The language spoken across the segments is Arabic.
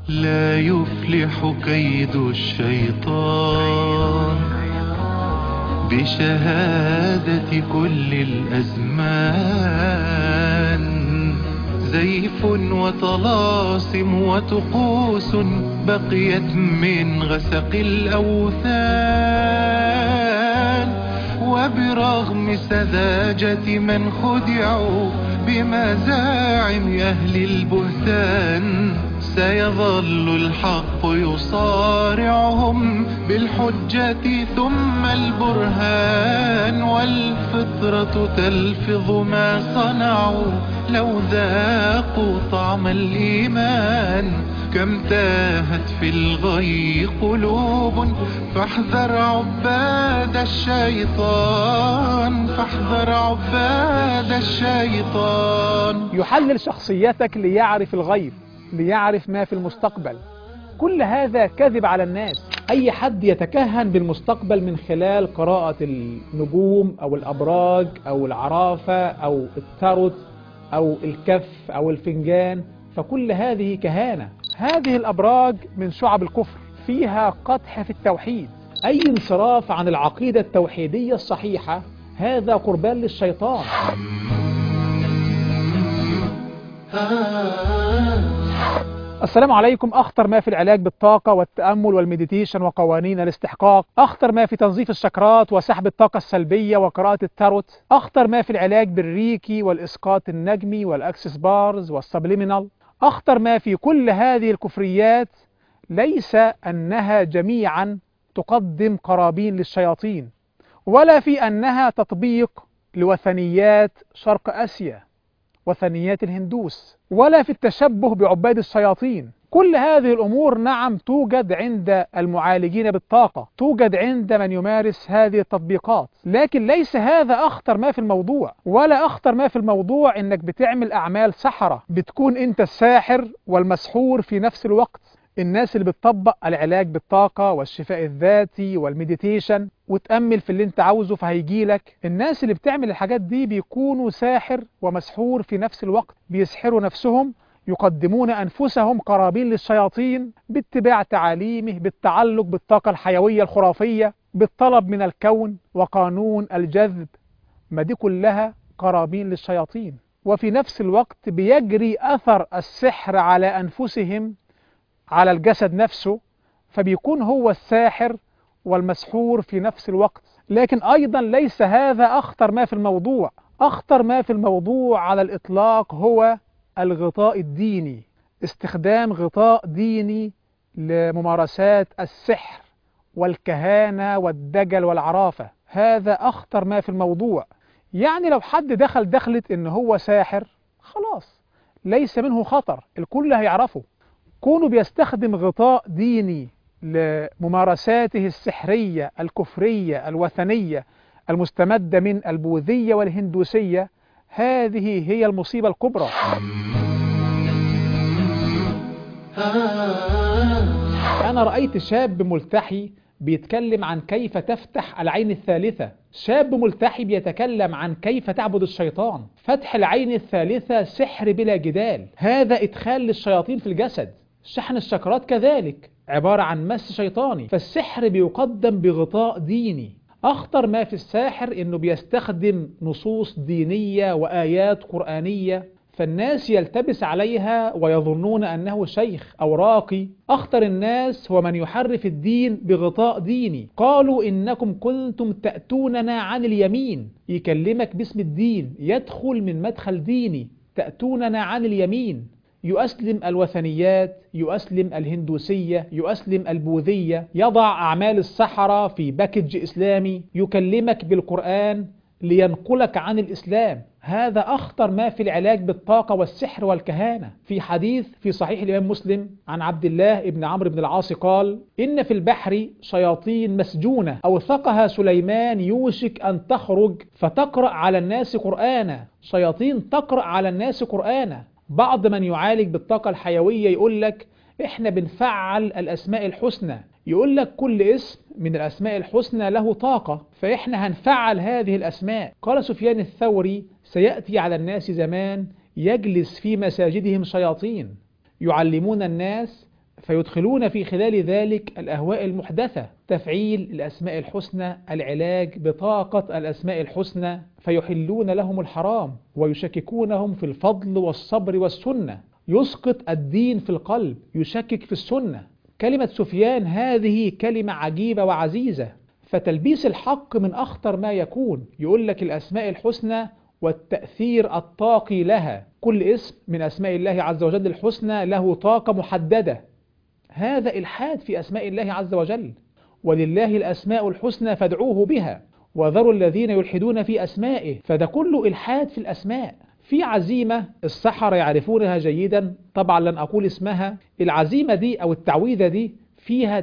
لا يفلح كيد الشيطان بشهادة كل الأزمان. زيف وطلاسم وطقوس بقيت من غسق الأوثان، وبرغم سذاجة من خدعوا بمزاعم أهل البهتان، سيظل الحق يصارعهم بالحجة ثم البرهان. والفطرة تلفظ ما صنعوا لو ذاقوا طعم الإيمان. كم تاهت في الغي قلوب فاحذر عباد الشيطان، فاحذر عباد الشيطان. يحلل شخصيتك ليعرف الغيب، ليعرف ما في المستقبل. كل هذا كذب على الناس. أي حد يتكهن بالمستقبل من خلال قراءة النجوم أو الأبراج أو العرافة أو التاروت أو الكف أو الفنجان، فكل هذه كهانة. هذه الأبراج من شعب الكفر، فيها قدح في التوحيد. أي انصراف عن العقيدة التوحيدية الصحيحة هذا قربان للشيطان. السلام عليكم. أخطر ما في العلاج بالطاقة والتأمل والمديتيشن وقوانين الاستحقاق، أخطر ما في تنظيف الشكرات وسحب الطاقة السلبية وقراءة التاروت، أخطر ما في العلاج بالريكي والإسقاط النجمي والأكسس بارز والسبليمينال. أخطر ما في كل هذه الكفريات ليس أنها جميعا تقدم قرابين للشياطين، ولا في أنها تطبيق لوثنيات شرق آسيا، وثنيات الهندوس، ولا في التشبه بعباد الشياطين. كل هذه الأمور نعم توجد عند المعالجين بالطاقة، توجد عند من يمارس هذه التطبيقات، لكن ليس هذا أخطر ما في الموضوع. ولا أخطر ما في الموضوع إنك بتعمل أعمال سحرة، بتكون أنت الساحر والمسحور في نفس الوقت. الناس اللي بتطبق العلاج بالطاقة والشفاء الذاتي والمديتيشن وتأمل في اللي انت عاوزه فهيجيلك، الناس اللي بتعمل الحاجات دي بيكونوا ساحر ومسحور في نفس الوقت، بيسحروا نفسهم، يقدمون أنفسهم قرابين للشياطين باتباع تعاليمه، بالتعلق بالطاقة الحيوية الخرافية، بالطلب من الكون وقانون الجذب. ما دي كلها قرابين للشياطين. وفي نفس الوقت بيجري أثر السحر على أنفسهم، على الجسد نفسه، فبيكون هو الساحر والمسحور في نفس الوقت. لكن أيضا ليس هذا أخطر ما في الموضوع. أخطر ما في الموضوع على الإطلاق هو الغطاء الديني، استخدام غطاء ديني لممارسات السحر والكهانة والدجل والعرافة. هذا أخطر ما في الموضوع. يعني لو حد دخلت إن هو ساحر، خلاص ليس منه خطر، الكل هيعرفه. كونه بيستخدم غطاء ديني لممارساته السحرية الكفرية الوثنية المستمدة من البوذية والهندوسية، هذه هي المصيبة الكبرى. أنا رأيت شاب ملتحي بيتكلم عن كيف تفتح العين الثالثة، شاب ملتحي بيتكلم عن كيف تعبد الشيطان. فتح العين الثالثة سحر بلا جدال، هذا إدخال للشياطين في الجسد. شحن الشكرات كذلك عبارة عن مس شيطاني. فالسحر بيقدم بغطاء ديني. أخطر ما في الساحر إنه بيستخدم نصوص دينية وآيات قرآنية، فالناس يلتبس عليها ويظنون أنه شيخ أو راقي. أخطر الناس هو من يحرف الدين بغطاء ديني. قالوا إنكم كنتم تأتوننا عن اليمين، يكلمك باسم الدين، يدخل من مدخل ديني، تأتوننا عن اليمين. يؤسلم الوثنيات، يؤسلم الهندوسية، يؤسلم البوذية، يضع أعمال السحرة في باكج إسلامي، يكلمك بالقرآن لينقلك عن الإسلام. هذا أخطر ما في العلاج بالطاقة والسحر والكهانة. في حديث في صحيح الإمام مسلم عن عبد الله بن عمرو بن العاص قال: إن في البحر شياطين مسجونة أوثقها سليمان يوشك أن تخرج فتقرأ على الناس قرآنا. شياطين تقرأ على الناس قرآنا. بعض من يعالج بالطاقة الحيوية يقول لك إحنا بنفعل الأسماء الحسنى، يقول لك كل اسم من الأسماء الحسنى له طاقة، فإحنا هنفعل هذه الأسماء. قال سفيان الثوري: سيأتي على الناس زمان يجلس في مساجدهم شياطين يعلمون الناس فيدخلون في خلال ذلك الأهواء المحدثة، تفعيل الأسماء الحسنى، العلاج بطاقة الأسماء الحسنى، فيحلون لهم الحرام ويشككونهم في الفضل والصبر والسنة، يسقط الدين في القلب، يشكك في السنة. كلمة سفيان هذه كلمة عجيبة وعزيزة، فتلبيس الحق من أخطر ما يكون. يقول لك الأسماء الحسنى والتأثير الطاقي لها، كل اسم من أسماء الله عز وجل الحسنى له طاقة محددة، هذا إلحاد في أسماء الله عز وجل. ولله الأسماء الحسنى فادعوه بها وذروا الذين يلحدون في أسمائه، فده كله إلحاد في الأسماء. في عزيمة السحرة يعرفونها جيدا، طبعا لن أقول اسمها. العزيمة دي أو التعويذة دي فيها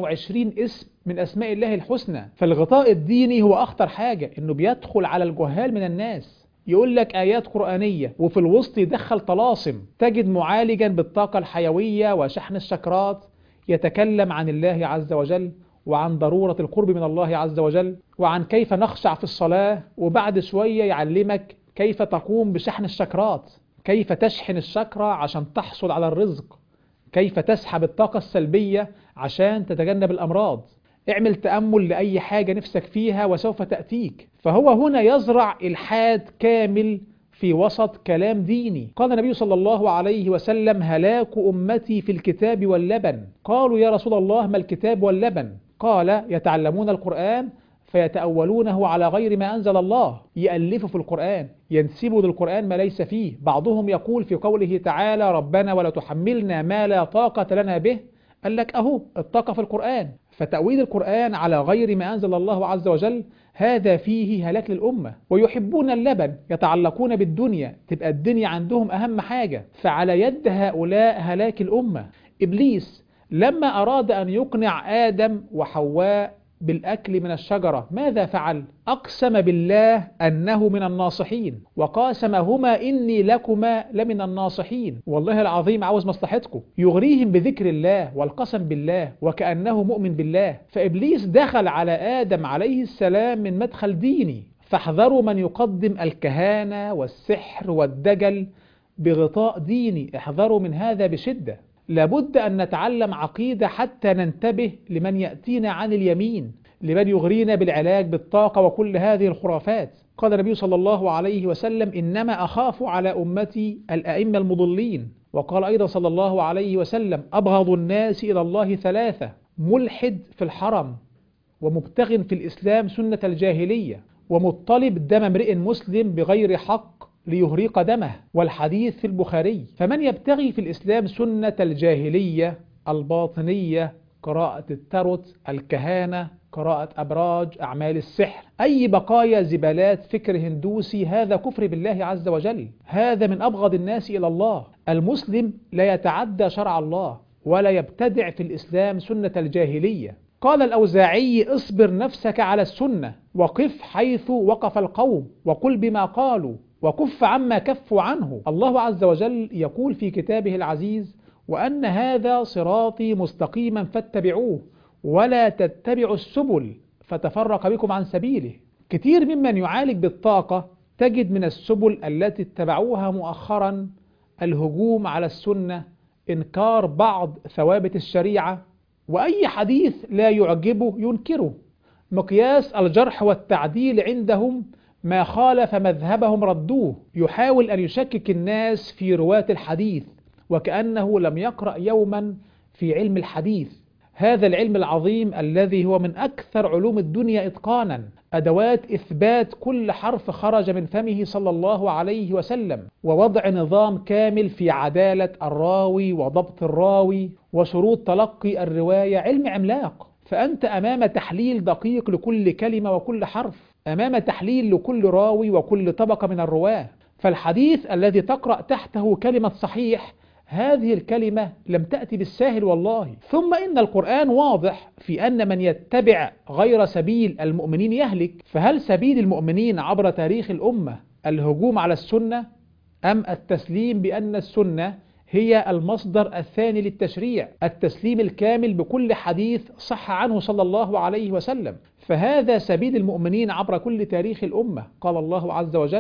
28 اسم من أسماء الله الحسنى. فالغطاء الديني هو أخطر حاجة، إنه بيدخل على الجهال من الناس، يقول لك آيات قرآنية وفي الوسط يدخل طلاسم. تجد معالجا بالطاقة الحيوية وشحن الشكرات يتكلم عن الله عز وجل وعن ضرورة القرب من الله عز وجل وعن كيف نخشع في الصلاة، وبعد شوية يعلمك كيف تقوم بشحن الشكرات، كيف تشحن الشكرة عشان تحصل على الرزق، كيف تسحب الطاقة السلبية عشان تتجنب الأمراض. اعمل تأمل لأي حاجة نفسك فيها وسوف تأتيك. فهو هنا يزرع إلحاد كامل في وسط كلام ديني. قال النبي صلى الله عليه وسلم: هلاك أمتي في الكتاب واللبن. قالوا يا رسول الله ما الكتاب واللبن؟ قال: يتعلمون القرآن فيتأولونه على غير ما أنزل الله، يألفوا في القرآن، ينسبوا للقرآن ما ليس فيه. بعضهم يقول في قوله تعالى: ربنا ولا تحملنا ما لا طاقة لنا به، قال لك أهو الطاقة في القرآن. فتأويل القرآن على غير ما أنزل الله عز وجل هذا فيه هلاك للأمة. ويحبون اللبن، يتعلقون بالدنيا، تبقى الدنيا عندهم أهم حاجة، فعلى يد هؤلاء هلاك الأمة. إبليس لما أراد أن يقنع آدم وحواء بالأكل من الشجرة ماذا فعل؟ أقسم بالله أنه من الناصحين، وقاسمهما إني لكما لمن الناصحين، والله العظيم عاوز مصلحتكم. يغريهم بذكر الله والقسم بالله وكأنه مؤمن بالله. فإبليس دخل على آدم عليه السلام من مدخل ديني. فاحذروا من يقدم الكهانة والسحر والدجل بغطاء ديني، احذروا من هذا بشدة. لابد أن نتعلم عقيدة حتى ننتبه لمن يأتينا عن اليمين، لمن يغرينا بالعلاج بالطاقة وكل هذه الخرافات. قال النبي صلى الله عليه وسلم: إنما أخاف على أمتي الأئمة المضلين. وقال أيضا صلى الله عليه وسلم: أبغض الناس إلى الله ثلاثة: ملحد في الحرم، ومبتغ في الإسلام سنة الجاهلية، ومطلب دم امرئ مسلم بغير حق ليهريق دمه. والحديث في البخاري. فمن يبتغي في الإسلام سنة الجاهلية الباطنية، قراءة التاروت، الكهانة، قراءة أبراج، أعمال السحر، أي بقايا زبالات فكر هندوسي، هذا كفر بالله عز وجل، هذا من أبغض الناس إلى الله. المسلم لا يتعدى شرع الله ولا يبتدع في الإسلام سنة الجاهلية. قال الأوزاعي: اصبر نفسك على السنة، وقف حيث وقف القوم، وقل بما قالوا، وكف عما كفوا عنه. الله عز وجل يقول في كتابه العزيز: وأن هذا صراطي مستقيما فاتبعوه ولا تتبعوا السبل فتفرق بكم عن سبيله. كتير ممن يعالج بالطاقة تجد من السبل التي اتبعوها مؤخرا الهجوم على السنة، إنكار بعض ثوابت الشريعة، وأي حديث لا يعجبه ينكره. مقياس الجرح والتعديل عندهم ما خالف مذهبهم ردوه. يحاول أن يشكك الناس في رواة الحديث وكأنه لم يقرأ يوما في علم الحديث، هذا العلم العظيم الذي هو من أكثر علوم الدنيا إتقانا، أدوات إثبات كل حرف خرج من فمه صلى الله عليه وسلم، ووضع نظام كامل في عدالة الراوي وضبط الراوي وشروط تلقي الرواية. علم عملاق. فأنت أمام تحليل دقيق لكل كلمة وكل حرف، أمام تحليل لكل راوي وكل طبقة من الرواة. فالحديث الذي تقرأ تحته كلمة صحيح، هذه الكلمة لم تأتي بالساهل والله. ثم إن القرآن واضح في أن من يتبع غير سبيل المؤمنين يهلك. فهل سبيل المؤمنين عبر تاريخ الأمة الهجوم على السنة، أم التسليم بأن السنة هي المصدر الثاني للتشريع، التسليم الكامل بكل حديث صح عنه صلى الله عليه وسلم؟ فهذا سبيل المؤمنين عبر كل تاريخ الأمة. قال الله عز وجل: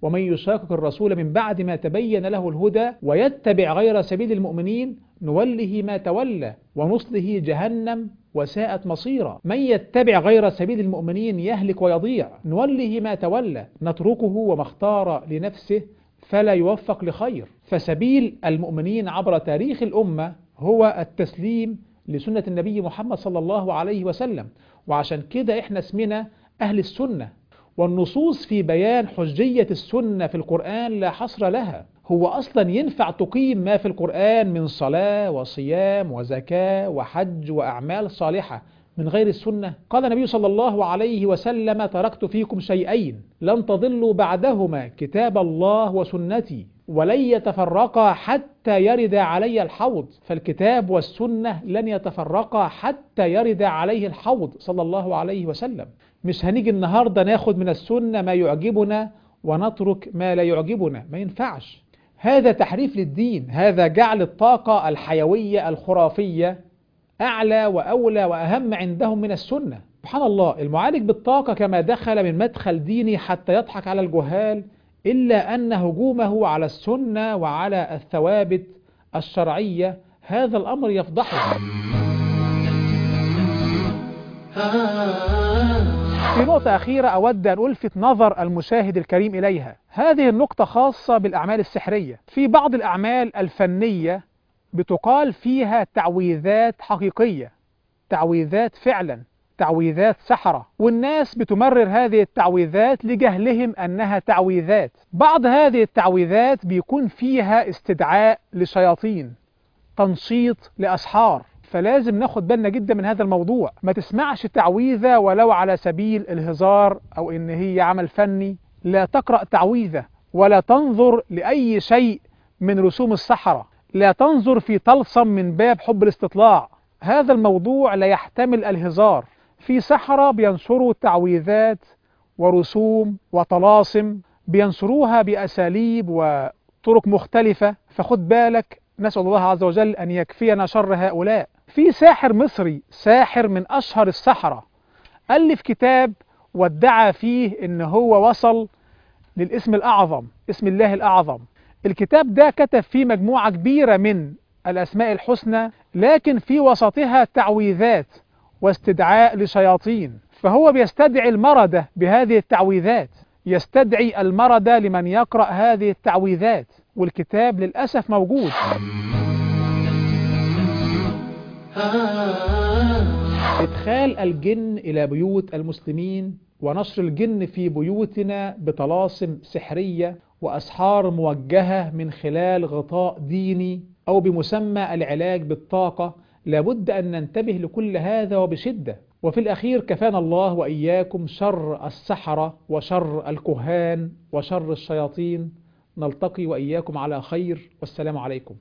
ومن يشاقق الرسول من بعد ما تبين له الهدى ويتبع غير سبيل المؤمنين نوله ما تولى ونصله جهنم وساءت مصيرا. من يتبع غير سبيل المؤمنين يهلك ويضيع، نوله ما تولى نتركه وما اختار لنفسه فلا يوفق لخير. فسبيل المؤمنين عبر تاريخ الأمة هو التسليم لسنة النبي محمد صلى الله عليه وسلم، وعشان كده احنا اسمنا أهل السنة. والنصوص في بيان حجية السنة في القرآن لا حصر لها. هو أصلا ينفع تقيم ما في القرآن من صلاة وصيام وزكاة وحج وأعمال صالحة من غير السنة؟ قال النبي صلى الله عليه وسلم: تركت فيكم شيئين لن تضلوا بعدهما، كتاب الله وسنتي، ولن يتفرقا حتى يرد علي الحوض. فالكتاب والسنة لن يتفرقا حتى يرد عليه الحوض صلى الله عليه وسلم. مش هنيجي النهاردة ناخد من السنة ما يعجبنا ونترك ما لا يعجبنا، ما ينفعش. هذا تحريف للدين، هذا جعل الطاقة الحيوية الخرافية أعلى وأولى وأهم عندهم من السنة. سبحان الله، المعالج بالطاقة كما دخل من مدخل ديني حتى يضحك على الجهال، إلا أن هجومه على السنة وعلى الثوابت الشرعية هذا الأمر يفضحه. في نقطة أخيرة أود أن ألفت نظر المشاهد الكريم إليها. هذه النقطة خاصة بالأعمال السحرية. في بعض الأعمال الفنية بتقال فيها تعويذات حقيقية، تعويذات فعلا، تعويذات سحرة، والناس بتمرر هذه التعويذات لجهلهم أنها تعويذات. بعض هذه التعويذات بيكون فيها استدعاء لشياطين، تنشيط لأسحار، فلازم ناخد بالنا جدا من هذا الموضوع. ما تسمعش تعويذة ولو على سبيل الهزار أو إن هي عمل فني. لا تقرأ تعويذة ولا تنظر لأي شيء من رسوم السحرة، لا تنظر في طلسم من باب حب الاستطلاع. هذا الموضوع لا يحتمل الهزار. في سحرة بينشروا تعويذات ورسوم وطلاسم، بينشروها بأساليب وطرق مختلفة، فخد بالك. نسأل الله عز وجل أن يكفينا شر هؤلاء. في ساحر مصري، ساحر من أشهر السحرة، ألف كتاب وادعى فيه إن هو وصل للاسم الأعظم، اسم الله الأعظم. الكتاب ده كتب فيه مجموعة كبيرة من الأسماء الحسنى، لكن في وسطها تعويذات واستدعاء لشياطين. فهو بيستدعي المردة بهذه التعويذات، يستدعي المردة لمن يقرأ هذه التعويذات، والكتاب للأسف موجود. إدخال الجن إلى بيوت المسلمين ونشر الجن في بيوتنا بطلاسم سحرية وأسحار موجهة من خلال غطاء ديني أو بمسمى العلاج بالطاقة، لابد أن ننتبه لكل هذا وبشدة. وفي الأخير كفانا الله وإياكم شر السحرة وشر الكهان وشر الشياطين. نلتقي وإياكم على خير، والسلام عليكم.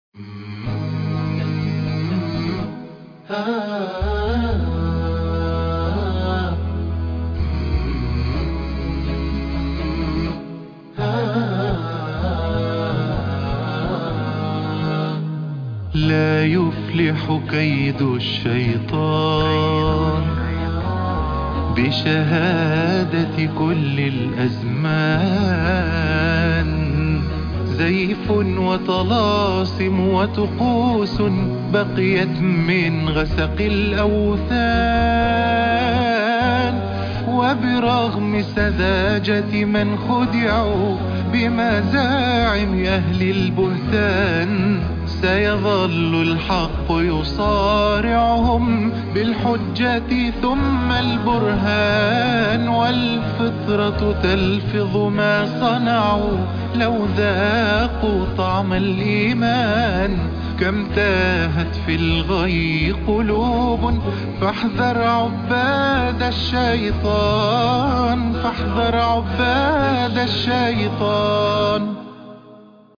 لا يفلح كيد الشيطان بشهادة كل الأزمان. زيف وطلاسم وطقوس بقيت من غسق الأوثان، وبرغم سذاجة من خدعوا بمزاعم أهل البهتان، سيظل الحق يصارعهم بالحجة ثم البرهان. والفطرة تلفظ ما صنعوا لو ذاقوا طعم الإيمان. كم تاهت في الغي قلوب، فاحذر عباد الشيطان، فاحذر عباد الشيطان.